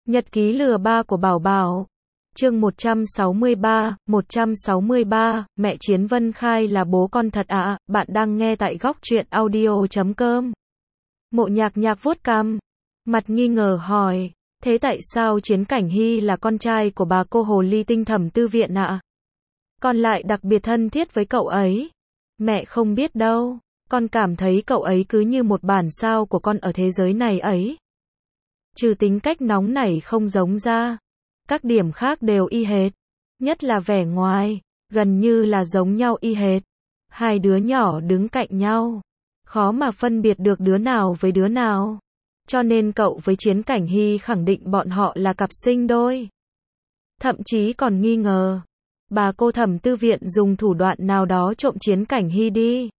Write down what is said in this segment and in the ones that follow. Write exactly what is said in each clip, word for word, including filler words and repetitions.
Nhật ký lừa ba của Bảo Bảo. Chương một trăm sáu mươi ba, một trăm sáu mươi ba, mẹ Chiến Vân Khai là bố con thật ạ, à? Bạn đang nghe tại góc truyện audio chấm com. Mộ Nhạc Nhạc vuốt cằm, mặt nghi ngờ hỏi, thế tại sao Chiến Cảnh Hy là con trai của bà cô hồ ly tinh Thẩm Tư Viện ạ? À? Con lại đặc biệt thân thiết với cậu ấy. Mẹ không biết đâu, con cảm thấy cậu ấy cứ như một bản sao của con ở thế giới này ấy. Trừ tính cách nóng nảy không giống ra, các điểm khác đều y hệt, nhất là vẻ ngoài, gần như là giống nhau y hệt. Hai đứa nhỏ đứng cạnh nhau, khó mà phân biệt được đứa nào với đứa nào. Cho nên cậu với Chiến Cảnh Hy khẳng định bọn họ là cặp sinh đôi. Thậm chí còn nghi ngờ, bà cô Thẩm Tư Viện dùng thủ đoạn nào đó trộm Chiến Cảnh Hy đi.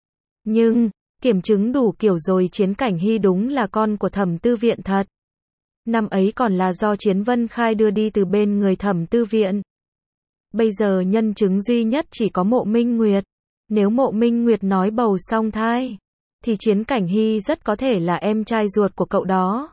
Nhưng, kiểm chứng đủ kiểu rồi, Chiến Cảnh Hy đúng là con của Thẩm Tư Viện thật. Năm ấy còn là do Chiến Vân Khai đưa đi từ bên người Thẩm Tư Viện. Bây giờ nhân chứng duy nhất chỉ có Mộ Minh Nguyệt. Nếu Mộ Minh Nguyệt nói bầu song thai, thì Chiến Cảnh Hy rất có thể là em trai ruột của cậu đó.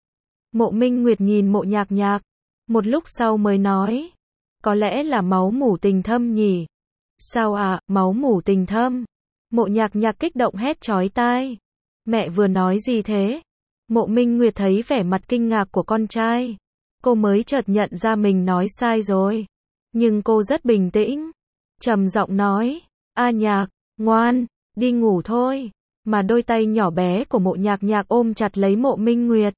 Mộ Minh Nguyệt nhìn Mộ Nhạc Nhạc, một lúc sau mới nói, có lẽ là máu mủ tình thâm nhỉ. Sao à, máu mủ tình thâm? Mộ Nhạc Nhạc kích động hét chói tai. Mẹ vừa nói gì thế? Mộ Minh Nguyệt thấy vẻ mặt kinh ngạc của con trai, cô mới chợt nhận ra mình nói sai rồi. Nhưng cô rất bình tĩnh, trầm giọng nói, A Nhạc, ngoan, đi ngủ thôi. Mà đôi tay nhỏ bé của Mộ Nhạc Nhạc ôm chặt lấy Mộ Minh Nguyệt.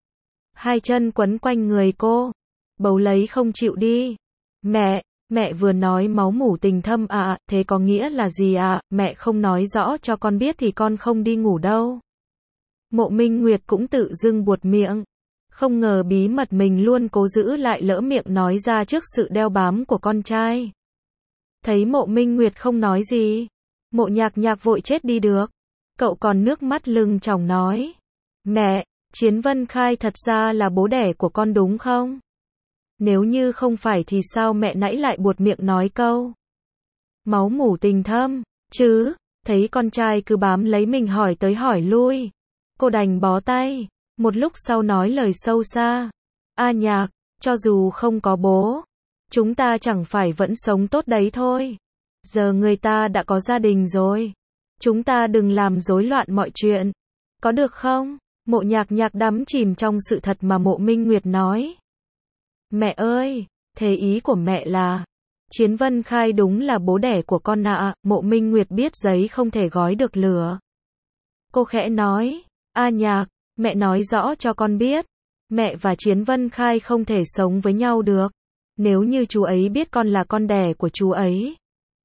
Hai chân quấn quanh người cô, bấu lấy không chịu đi. Mẹ, mẹ vừa nói máu mủ tình thâm à, thế có nghĩa là gì à, mẹ không nói rõ cho con biết thì con không đi ngủ đâu. Mộ Minh Nguyệt cũng tự dưng buột miệng, không ngờ bí mật mình luôn cố giữ lại lỡ miệng nói ra trước sự đeo bám của con trai. Thấy Mộ Minh Nguyệt không nói gì, Mộ Nhạc Nhạc vội chết đi được. Cậu còn nước mắt lưng tròng nói, mẹ, Chiến Vân Khai thật ra là bố đẻ của con đúng không? Nếu như không phải thì sao mẹ nãy lại buột miệng nói câu máu mủ tình thâm, chứ? Thấy con trai cứ bám lấy mình hỏi tới hỏi lui, cô đành bó tay, một lúc sau nói lời sâu xa. A Nhạc, cho dù không có bố, chúng ta chẳng phải vẫn sống tốt đấy thôi. Giờ người ta đã có gia đình rồi, chúng ta đừng làm rối loạn mọi chuyện, có được không? Mộ Nhạc Nhạc đắm chìm trong sự thật mà Mộ Minh Nguyệt nói. Mẹ ơi, thế ý của mẹ là, Chiến Vân Khai đúng là bố đẻ của con ạ. À. Mộ Minh Nguyệt biết giấy không thể gói được lửa. Cô khẽ nói, A Nhạc, mẹ nói rõ cho con biết, mẹ và Chiến Vân Khai không thể sống với nhau được. Nếu như chú ấy biết con là con đẻ của chú ấy,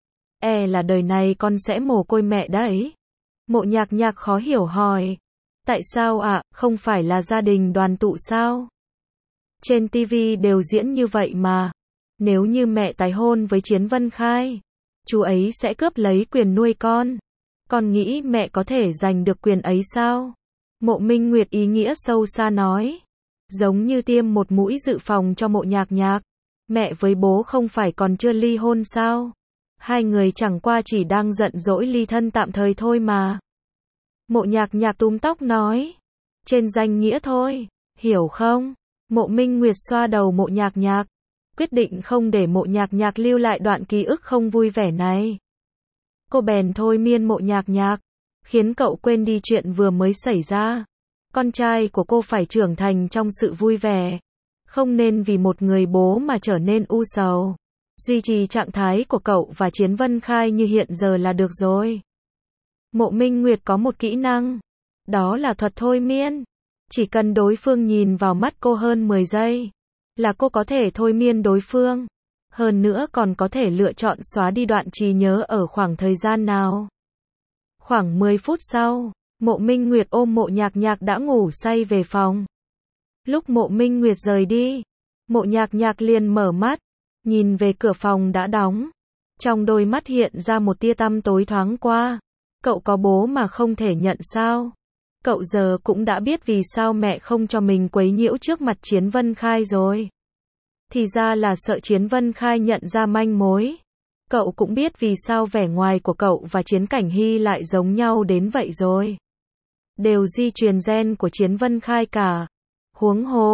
e là đời này con sẽ mồ côi mẹ đấy. Mộ Nhạc Nhạc khó hiểu hỏi, tại sao ạ, à, không phải là gia đình đoàn tụ sao? Trên ti vi đều diễn như vậy mà. Nếu như mẹ tái hôn với Chiến Vân Khai, chú ấy sẽ cướp lấy quyền nuôi con. Con nghĩ mẹ có thể giành được quyền ấy sao? Mộ Minh Nguyệt ý nghĩa sâu xa nói, giống như tiêm một mũi dự phòng cho Mộ Nhạc Nhạc. Mẹ với bố không phải còn chưa ly hôn sao? Hai người chẳng qua chỉ đang giận dỗi ly thân tạm thời thôi mà. Mộ Nhạc Nhạc túm tóc nói, trên danh nghĩa thôi, hiểu không? Mộ Minh Nguyệt xoa đầu Mộ Nhạc Nhạc, quyết định không để Mộ Nhạc Nhạc lưu lại đoạn ký ức không vui vẻ này. Cô bèn thôi miên Mộ Nhạc Nhạc, khiến cậu quên đi chuyện vừa mới xảy ra. Con trai của cô phải trưởng thành trong sự vui vẻ, không nên vì một người bố mà trở nên u sầu. Duy trì trạng thái của cậu và Chiến Vân Khai như hiện giờ là được rồi. Mộ Minh Nguyệt có một kỹ năng, đó là thuật thôi miên. Chỉ cần đối phương nhìn vào mắt cô hơn mười giây, là cô có thể thôi miên đối phương. Hơn nữa còn có thể lựa chọn xóa đi đoạn trí nhớ ở khoảng thời gian nào. Khoảng mười phút sau, Mộ Minh Nguyệt ôm Mộ Nhạc Nhạc đã ngủ say về phòng. Lúc Mộ Minh Nguyệt rời đi, Mộ Nhạc Nhạc liền mở mắt, nhìn về cửa phòng đã đóng. Trong đôi mắt hiện ra một tia tăm tối thoáng qua. Cậu có bố mà không thể nhận sao? Cậu giờ cũng đã biết vì sao mẹ không cho mình quấy nhiễu trước mặt Chiến Vân Khai rồi. Thì ra là sợ Chiến Vân Khai nhận ra manh mối. Cậu cũng biết vì sao vẻ ngoài của cậu và Chiến Cảnh Hy lại giống nhau đến vậy rồi. Đều di truyền gen của Chiến Vân Khai cả. Huống hồ,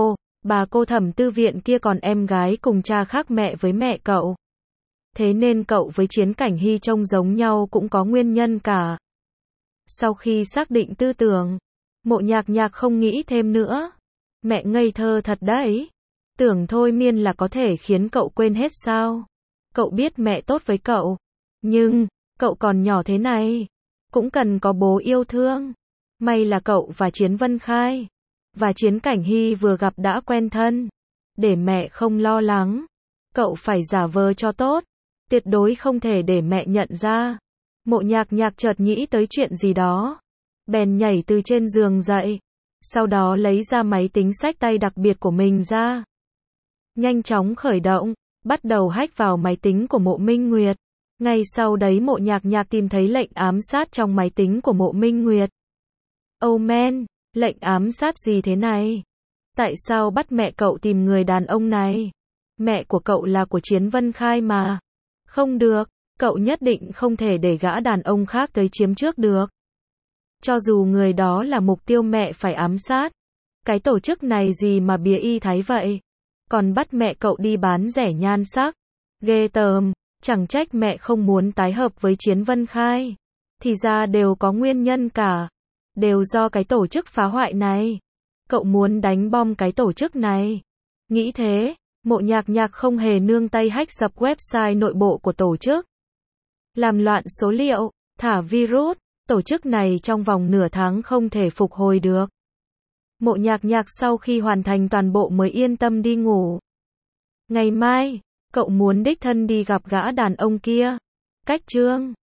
Bà cô Thẩm Tư Viện kia còn em gái cùng cha khác mẹ với mẹ cậu. Thế nên cậu với Chiến Cảnh Hy trông giống nhau cũng có nguyên nhân cả. Sau khi xác định tư tưởng, Mộ Nhạc Nhạc không nghĩ thêm nữa. Mẹ ngây thơ thật đấy. Tưởng thôi miên là có thể khiến cậu quên hết sao? Cậu biết mẹ tốt với cậu. Nhưng, cậu còn nhỏ thế này. Cũng cần có bố yêu thương. May là cậu và Chiến Vân Khai và Chiến Cảnh Hy vừa gặp đã quen thân. Để mẹ không lo lắng. Cậu phải giả vờ cho tốt. Tuyệt đối không thể để mẹ nhận ra. Mộ Nhạc Nhạc chợt nghĩ tới chuyện gì đó. Bèn nhảy từ trên giường dậy. Sau đó lấy ra máy tính xách tay đặc biệt của mình ra. Nhanh chóng khởi động. Bắt đầu hack vào máy tính của Mộ Minh Nguyệt. Ngay sau đấy Mộ Nhạc Nhạc tìm thấy lệnh ám sát trong máy tính của Mộ Minh Nguyệt. Oh man, lệnh ám sát gì thế này? Tại sao bắt mẹ cậu tìm người đàn ông này? Mẹ của cậu là của Chiến Vân Khai mà. Không được, cậu nhất định không thể để gã đàn ông khác tới chiếm trước được. Cho dù người đó là mục tiêu mẹ phải ám sát. Cái tổ chức này gì mà bía y thái vậy? Còn bắt mẹ cậu đi bán rẻ nhan sắc. Ghê tởm, chẳng trách mẹ không muốn tái hợp với Chiến Vân Khai. Thì ra đều có nguyên nhân cả. Đều do cái tổ chức phá hoại này. Cậu muốn đánh bom cái tổ chức này. Nghĩ thế, Mộ Nhạc Nhạc không hề nương tay hack dập website nội bộ của tổ chức. Làm loạn số liệu, thả virus, tổ chức này trong vòng nửa tháng không thể phục hồi được. Mộ Nhạc Nhạc sau khi hoàn thành toàn bộ mới yên tâm đi ngủ. Ngày mai, cậu muốn đích thân đi gặp gã đàn ông kia. Cách chương